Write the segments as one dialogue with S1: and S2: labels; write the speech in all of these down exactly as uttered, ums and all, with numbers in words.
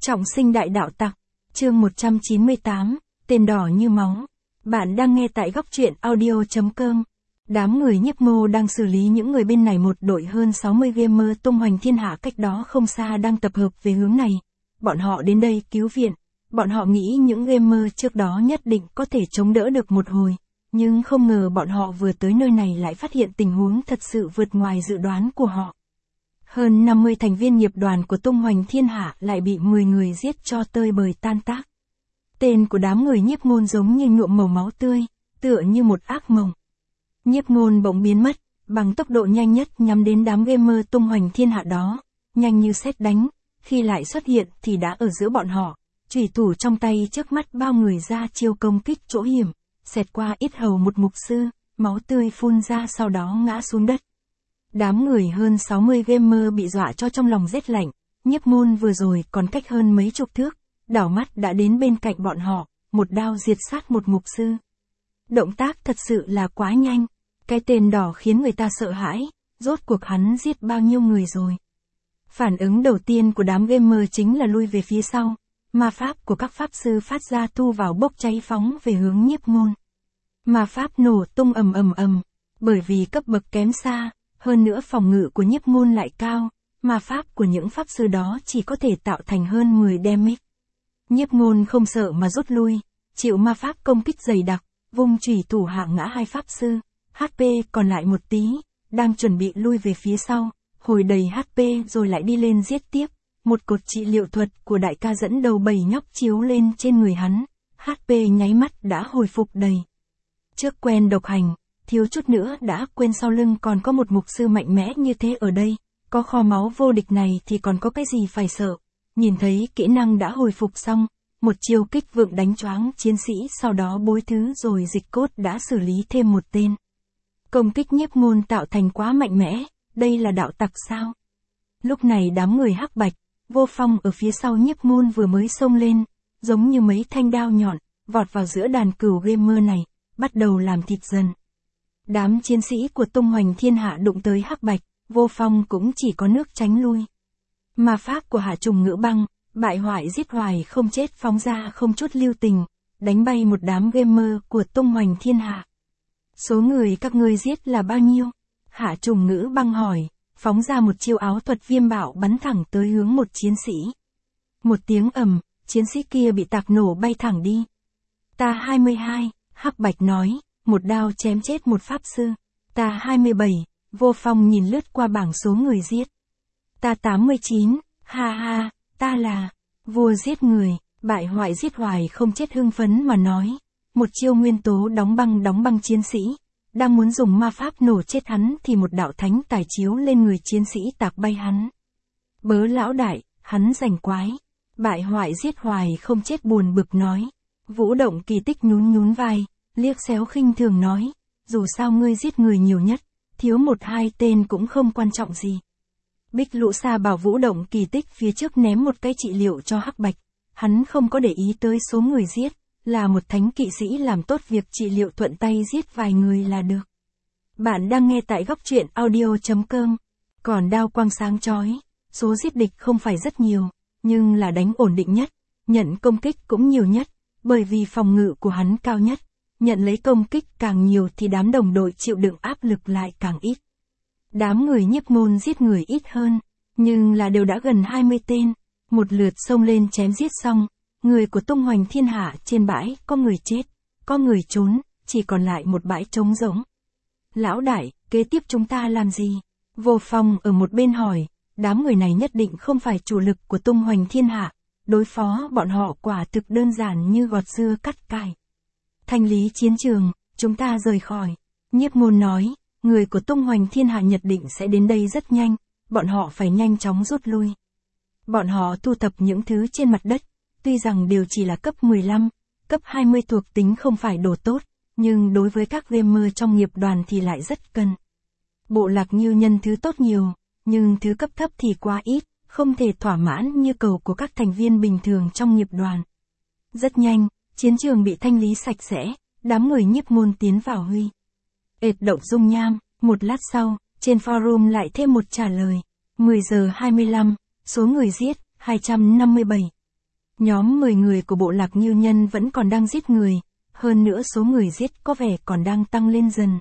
S1: Trọng sinh đại đạo tặc, chương một trăm chín mươi tám, tên đỏ như máu. Bạn đang nghe tại góc truyện audio.com. Đám người nhiếp mô đang xử lý những người bên này, một đội hơn sáu mươi gamer tung hoành thiên hạ cách đó không xa đang tập hợp về hướng này. Bọn họ đến đây cứu viện. Bọn họ nghĩ những gamer trước đó nhất định có thể chống đỡ được một hồi. Nhưng không ngờ bọn họ vừa tới nơi này lại phát hiện tình huống thật sự vượt ngoài dự đoán của họ. Hơn năm mươi thành viên nghiệp đoàn của tung hoành thiên hạ lại bị mười người giết cho tơi bời tan tác. Tên của đám người nhiếp ngôn giống như nhuộm màu máu tươi, tựa như một ác mộng. Nhiếp ngôn bỗng biến mất, bằng tốc độ nhanh nhất nhắm đến đám gamer tung hoành thiên hạ đó, nhanh như sét đánh, khi lại xuất hiện thì đã ở giữa bọn họ, chủy thủ trong tay trước mắt bao người ra chiêu công kích chỗ hiểm, xẹt qua yết hầu một mục sư, máu tươi phun ra sau đó ngã xuống đất. Đám người hơn sáu mươi gamer bị dọa cho trong lòng rét lạnh, nhiếp ngôn vừa rồi còn cách hơn mấy chục thước, đảo mắt đã đến bên cạnh bọn họ, một đao diệt sát một mục sư. Động tác thật sự là quá nhanh, cái tên đỏ khiến người ta sợ hãi, rốt cuộc hắn giết bao nhiêu người rồi. Phản ứng đầu tiên của đám gamer chính là lui về phía sau, ma pháp của các pháp sư phát ra thu vào bốc cháy phóng về hướng nhiếp ngôn. Ma pháp nổ tung ầm ầm ầm, bởi vì cấp bậc kém xa. Hơn nữa phòng ngự của nhiếp ngôn lại cao, ma pháp của những pháp sư đó chỉ có thể tạo thành hơn mười damage. Nhiếp ngôn không sợ mà rút lui, chịu ma pháp công kích dày đặc, vung chủy thủ hạ ngã hai pháp sư, hát pê còn lại một tí, đang chuẩn bị lui về phía sau, hồi đầy hát pê rồi lại đi lên giết tiếp. Một cột trị liệu thuật của đại ca dẫn đầu bầy nhóc chiếu lên trên người hắn, hát pê nháy mắt đã hồi phục đầy. Trước quen độc hành, thiếu chút nữa đã quên sau lưng còn có một mục sư mạnh mẽ như thế ở đây, có kho máu vô địch này thì còn có cái gì phải sợ. Nhìn thấy kỹ năng đã hồi phục xong, một chiêu kích vượng đánh choáng chiến sĩ, sau đó bối thứ rồi dịch cốt đã xử lý thêm một tên. Công kích nhiếp ngôn tạo thành quá mạnh mẽ, đây là đạo tặc sao? Lúc này đám người hắc bạch, vô phong ở phía sau nhiếp ngôn vừa mới xông lên, giống như mấy thanh đao nhọn, vọt vào giữa đàn cừu gamer này, bắt đầu làm thịt dần. Đám chiến sĩ của tung hoành thiên hạ đụng tới hắc bạch, vô phong cũng chỉ có nước tránh lui. Ma pháp của hạ trùng ngữ băng, bại hoại giết hoài không chết phóng ra không chút lưu tình, đánh bay một đám gamer của tung hoành thiên hạ. Số người các ngươi giết là bao nhiêu? Hạ trùng ngữ băng hỏi, phóng ra một chiêu áo thuật viêm bạo bắn thẳng tới hướng một chiến sĩ. Một tiếng ầm, chiến sĩ kia bị tạc nổ bay thẳng đi. Ta hai mươi hai, hắc bạch nói. Một đao chém chết một pháp sư. Ta hai mươi bảy, vô phong nhìn lướt qua bảng số người giết. Ta tám mươi chín, ha ha, ta là vua giết người, bại hoại giết hoài không chết hưng phấn mà nói. Một chiêu nguyên tố đóng băng đóng băng chiến sĩ, đang muốn dùng ma pháp nổ chết hắn thì một đạo thánh tài chiếu lên người chiến sĩ tạc bay hắn. Bớ lão đại, hắn rành quái. Bại hoại giết hoài không chết buồn bực nói. Vũ động kỳ tích nhún nhún vai. Liếc xéo khinh thường nói, dù sao ngươi giết người nhiều nhất, thiếu một hai tên cũng không quan trọng gì. Bích Lũ Sa bảo Vũ động kỳ tích phía trước ném một cái trị liệu cho hắc bạch, hắn không có để ý tới số người giết, là một thánh kỵ sĩ làm tốt việc trị liệu thuận tay giết vài người là được. Bạn đang nghe tại góc truyện audio.com, còn đao quang sáng chói, số giết địch không phải rất nhiều, nhưng là đánh ổn định nhất, nhận công kích cũng nhiều nhất, bởi vì phòng ngự của hắn cao nhất. Nhận lấy công kích càng nhiều thì đám đồng đội chịu đựng áp lực lại càng ít. Đám người nhiếp ngôn giết người ít hơn, nhưng là đều đã gần hai mươi tên. Một lượt xông lên chém giết xong, người của tung hoành thiên hạ trên bãi có người chết, có người trốn, chỉ còn lại một bãi trống rỗng. Lão đại, kế tiếp chúng ta làm gì? Vô phong ở một bên hỏi, đám người này nhất định không phải chủ lực của tung hoành thiên hạ, đối phó bọn họ quả thực đơn giản như gọt dưa cắt cải. Thanh lý chiến trường, chúng ta rời khỏi. Nhiếp ngôn nói, người của tung hoành thiên hạ nhất định sẽ đến đây rất nhanh, bọn họ phải nhanh chóng rút lui. Bọn họ thu thập những thứ trên mặt đất, tuy rằng đều chỉ là cấp mười lăm, cấp hai mươi thuộc tính không phải đồ tốt, nhưng đối với các gamer trong nghiệp đoàn thì lại rất cần. Bộ lạc như nhân thứ tốt nhiều, nhưng thứ cấp thấp thì quá ít, không thể thỏa mãn như cầu của các thành viên bình thường trong nghiệp đoàn. Rất nhanh, chiến trường bị thanh lý sạch sẽ, đám người nhiếp ngôn tiến vào huy. Ệt động dung nham, một lát sau, trên forum lại thêm một trả lời. mười giờ hai mươi lăm, số người giết, hai trăm năm mươi bảy. Nhóm mười người của bộ lạc Ngưu Nhân vẫn còn đang giết người, hơn nữa số người giết có vẻ còn đang tăng lên dần.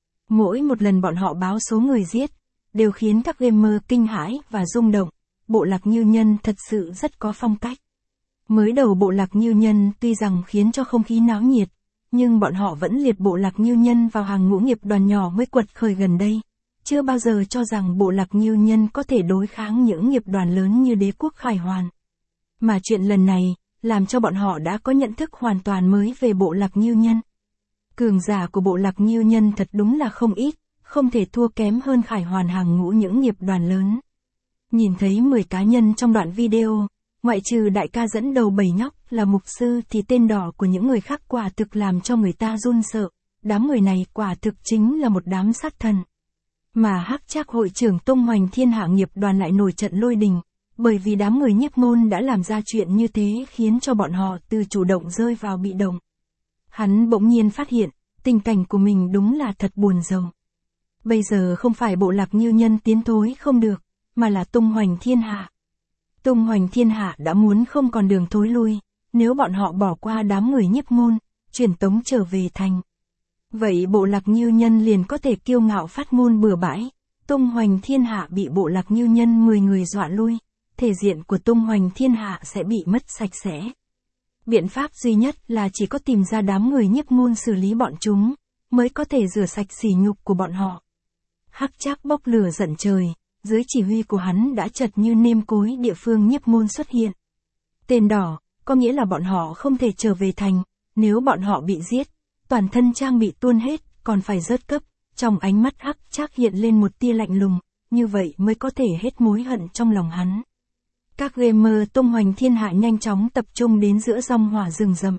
S1: Mỗi một lần bọn họ báo số người giết, đều khiến các gamer kinh hãi và rung động. Bộ lạc Ngưu Nhân thật sự rất có phong cách. Mới đầu bộ lạc Ngưu Nhân tuy rằng khiến cho không khí náo nhiệt, nhưng bọn họ vẫn liệt bộ lạc Ngưu Nhân vào hàng ngũ nghiệp đoàn nhỏ mới quật khởi gần đây. Chưa bao giờ cho rằng bộ lạc Ngưu Nhân có thể đối kháng những nghiệp đoàn lớn như đế quốc Khải Hoàn. Mà chuyện lần này, làm cho bọn họ đã có nhận thức hoàn toàn mới về bộ lạc Ngưu Nhân. Cường giả của bộ lạc Ngưu Nhân thật đúng là không ít, không thể thua kém hơn Khải Hoàn hàng ngũ những nghiệp đoàn lớn. Nhìn thấy mười cá nhân trong đoạn video, ngoại trừ đại ca dẫn đầu bảy nhóc là mục sư thì tên đỏ của những người khác quả thực làm cho người ta run sợ. Đám người này quả thực chính là một đám sát thần. Mà Hắc Trác hội trưởng tung hoành thiên hạ nghiệp đoàn lại nổi trận lôi đình, bởi vì đám người nhiếp môn đã làm ra chuyện như thế khiến cho bọn họ từ chủ động rơi vào bị động. Hắn bỗng nhiên phát hiện, tình cảnh của mình đúng là thật buồn rầu. Bây giờ không phải bộ lạc Ngưu Nhân tiến thối không được, mà là tung hoành thiên hạ. Tung hoành thiên hạ đã muốn không còn đường thối lui, nếu bọn họ bỏ qua đám người nhiếp môn, truyền tống trở về thành. Vậy bộ lạc Ngưu Nhân liền có thể kiêu ngạo phát ngôn bừa bãi, tung hoành thiên hạ bị bộ lạc Ngưu Nhân mười người dọa lui, thể diện của tung hoành thiên hạ sẽ bị mất sạch sẽ. Biện pháp duy nhất là chỉ có tìm ra đám người nhiếp môn xử lý bọn chúng, mới có thể rửa sạch sỉ nhục của bọn họ. Hắc Trác bốc lửa giận trời, dưới chỉ huy của hắn đã chật như nêm cối địa phương nhiếp môn xuất hiện. Tên đỏ, có nghĩa là bọn họ không thể trở về thành, nếu bọn họ bị giết, toàn thân trang bị tuôn hết, còn phải rớt cấp, trong ánh mắt Hắc Trác hiện lên một tia lạnh lùng, như vậy mới có thể hết mối hận trong lòng hắn. Các gamer tung hoành thiên hạ nhanh chóng tập trung đến giữa dòng hỏa rừng rậm.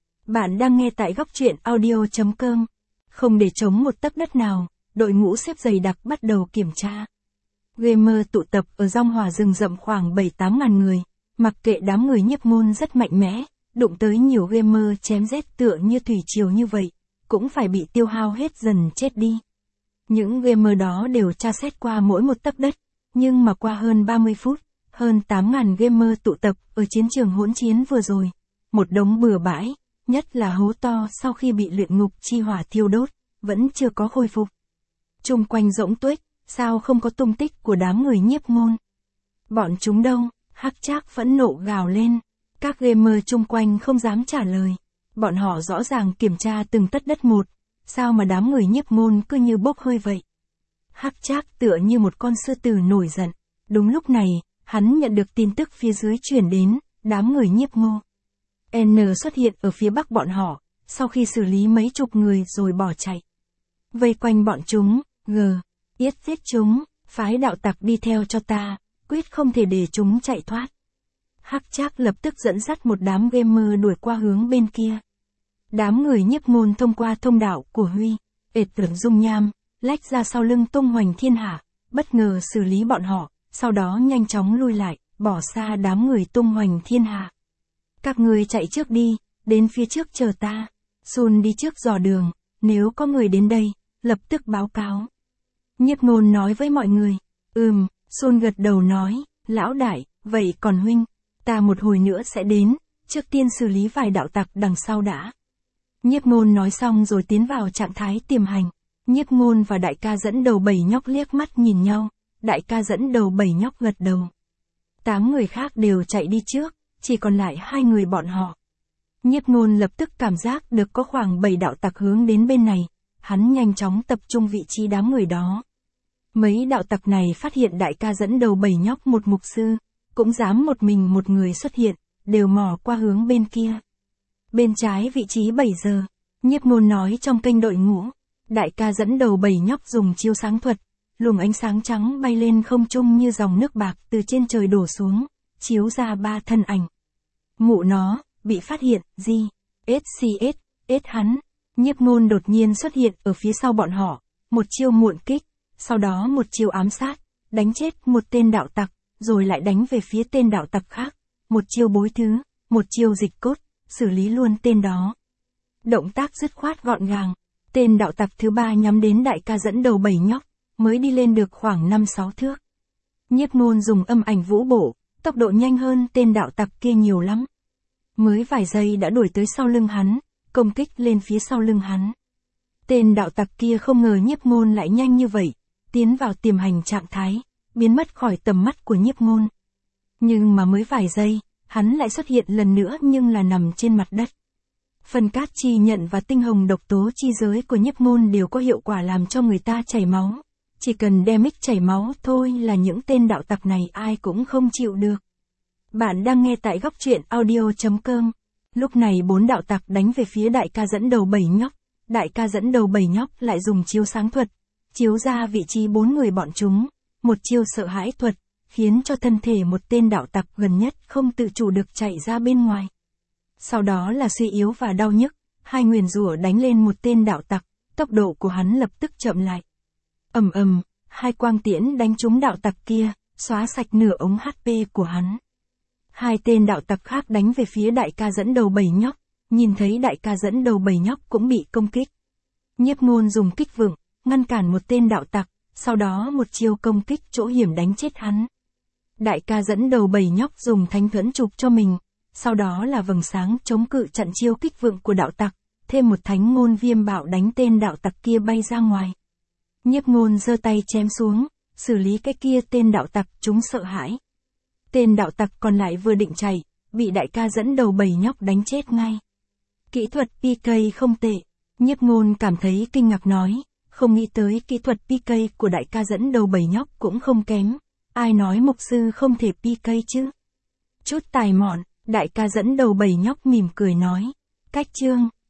S1: Bạn đang nghe tại góc truyện audio chấm com. Không để trống một tấc đất nào, đội ngũ xếp dày đặc bắt đầu kiểm tra. Gamer tụ tập ở dòng hỏa rừng rậm khoảng bảy tám ngàn người, mặc kệ đám người nhiếp môn rất mạnh mẽ, đụng tới nhiều gamer chém giết tựa như thủy triều như vậy, cũng phải bị tiêu hao hết dần chết đi. Những gamer đó đều tra xét qua mỗi một tấc đất, nhưng mà qua hơn ba mươi phút, hơn tám ngàn gamer tụ tập ở chiến trường hỗn chiến vừa rồi. Một đống bừa bãi, nhất là hố to sau khi bị luyện ngục chi hỏa thiêu đốt, vẫn chưa có khôi phục. Chung quanh rỗng tuếch, sao không có tung tích của đám người nhiếp môn? Bọn chúng đâu? Hắc Trác phẫn nộ gào lên. Các gamer chung quanh không dám trả lời. Bọn họ rõ ràng kiểm tra từng tấc đất một, sao mà đám người nhiếp môn cứ như bốc hơi vậy? Hắc Trác tựa như một con sư tử nổi giận. Đúng lúc này, hắn nhận được tin tức phía dưới chuyển đến, đám người nhiếp ngô. N xuất hiện ở phía bắc bọn họ, sau khi xử lý mấy chục người rồi bỏ chạy. Vây quanh bọn chúng, G, yết giết chúng, phái đạo tặc đi theo cho ta, quyết không thể để chúng chạy thoát. Hắc Trác lập tức dẫn dắt một đám gamer đuổi qua hướng bên kia. Đám người nhiếp môn thông qua thông đạo của Huy, ệt tưởng dung nham, lách ra sau lưng tung hoành thiên hạ, bất ngờ xử lý bọn họ, sau đó nhanh chóng lui lại, bỏ xa đám người tung hoành thiên hạ. Các người chạy trước đi, đến phía trước chờ ta. Sun đi trước dò đường, nếu có người đến đây, lập tức báo cáo. Nhiếp môn nói với mọi người. Ừm, Sun gật đầu nói, lão đại, vậy còn huynh, ta một hồi nữa sẽ đến, trước tiên xử lý vài đạo tặc đằng sau đã. Nhiếp môn nói xong rồi tiến vào trạng thái tiềm hành. Nhiếp môn và đại ca dẫn đầu bảy nhóc liếc mắt nhìn nhau, đại ca dẫn đầu bảy nhóc gật đầu. Tám người khác đều chạy đi trước, chỉ còn lại hai người bọn họ. Nhiếp môn lập tức cảm giác được có khoảng bảy đạo tặc hướng đến bên này, hắn nhanh chóng tập trung vị trí đám người đó. Mấy đạo tặc này phát hiện đại ca dẫn đầu bảy nhóc một mục sư, cũng dám một mình một người xuất hiện, đều mò qua hướng bên kia. Bên trái vị trí bảy giờ, nhiếp môn nói trong kênh đội ngũ, đại ca dẫn đầu bảy nhóc dùng chiêu sáng thuật, luồng ánh sáng trắng bay lên không trung như dòng nước bạc từ trên trời đổ xuống, chiếu ra ba thân ảnh. Mụ nó, bị phát hiện, gì? ét xê ét, ét hắn. Nhiếp môn đột nhiên xuất hiện ở phía sau bọn họ, một chiêu muộn kích, sau đó một chiêu ám sát, đánh chết một tên đạo tặc, rồi lại đánh về phía tên đạo tặc khác, một chiêu bối thứ, một chiêu dịch cốt, xử lý luôn tên đó. Động tác dứt khoát gọn gàng, tên đạo tặc thứ ba nhắm đến đại ca dẫn đầu bảy nhóc, mới đi lên được khoảng năm sáu thước. Nhiếp môn dùng âm ảnh vũ bổ, tốc độ nhanh hơn tên đạo tặc kia nhiều lắm, mới vài giây đã đuổi tới sau lưng hắn, công kích lên phía sau lưng hắn. Tên đạo tặc kia không ngờ Nhiếp Ngôn lại nhanh như vậy, tiến vào tiềm hành trạng thái, biến mất khỏi tầm mắt của Nhiếp Ngôn. Nhưng mà mới vài giây, hắn lại xuất hiện lần nữa nhưng là nằm trên mặt đất. Phần cát chi nhận và tinh hồng độc tố chi giới của Nhiếp Ngôn đều có hiệu quả làm cho người ta chảy máu. Chỉ cần đem ích chảy máu thôi là những tên đạo tặc này ai cũng không chịu được. Bạn đang nghe tại góc truyện audio chấm com. Lúc này bốn đạo tặc đánh về phía đại ca dẫn đầu bảy nhóc. Đại ca dẫn đầu bảy nhóc lại dùng chiêu sáng thuật, chiếu ra vị trí bốn người bọn chúng, một chiêu sợ hãi thuật, khiến cho thân thể một tên đạo tặc gần nhất không tự chủ được chạy ra bên ngoài. Sau đó là suy yếu và đau nhức, hai nguyền rủa đánh lên một tên đạo tặc, tốc độ của hắn lập tức chậm lại. Ầm ầm, hai quang tiễn đánh trúng đạo tặc kia, xóa sạch nửa ống hát pê của hắn. Hai tên đạo tặc khác đánh về phía đại ca dẫn đầu bảy nhóc, nhìn thấy đại ca dẫn đầu bảy nhóc cũng bị công kích. Nhiếp Ngôn dùng kích vựng, ngăn cản một tên đạo tặc, sau đó một chiêu công kích chỗ hiểm đánh chết hắn. Đại ca dẫn đầu bảy nhóc dùng thánh thuẫn chụp cho mình, sau đó là vầng sáng chống cự chặn chiêu kích vựng của đạo tặc, thêm một thánh ngôn viêm bạo đánh tên đạo tặc kia bay ra ngoài. Nhiếp Ngôn giơ tay chém xuống, xử lý cái kia tên đạo tặc, chúng sợ hãi. Tên đạo tặc còn lại vừa định chạy, bị đại ca dẫn đầu bảy nhóc đánh chết ngay. Kỹ thuật pê ca không tệ, Nhiếp Ngôn cảm thấy kinh ngạc nói, không nghĩ tới kỹ thuật pê ca của đại ca dẫn đầu bảy nhóc cũng không kém, ai nói mục sư không thể pê ca chứ. Chút tài mọn, đại ca dẫn đầu bảy nhóc mỉm cười nói, cách chương.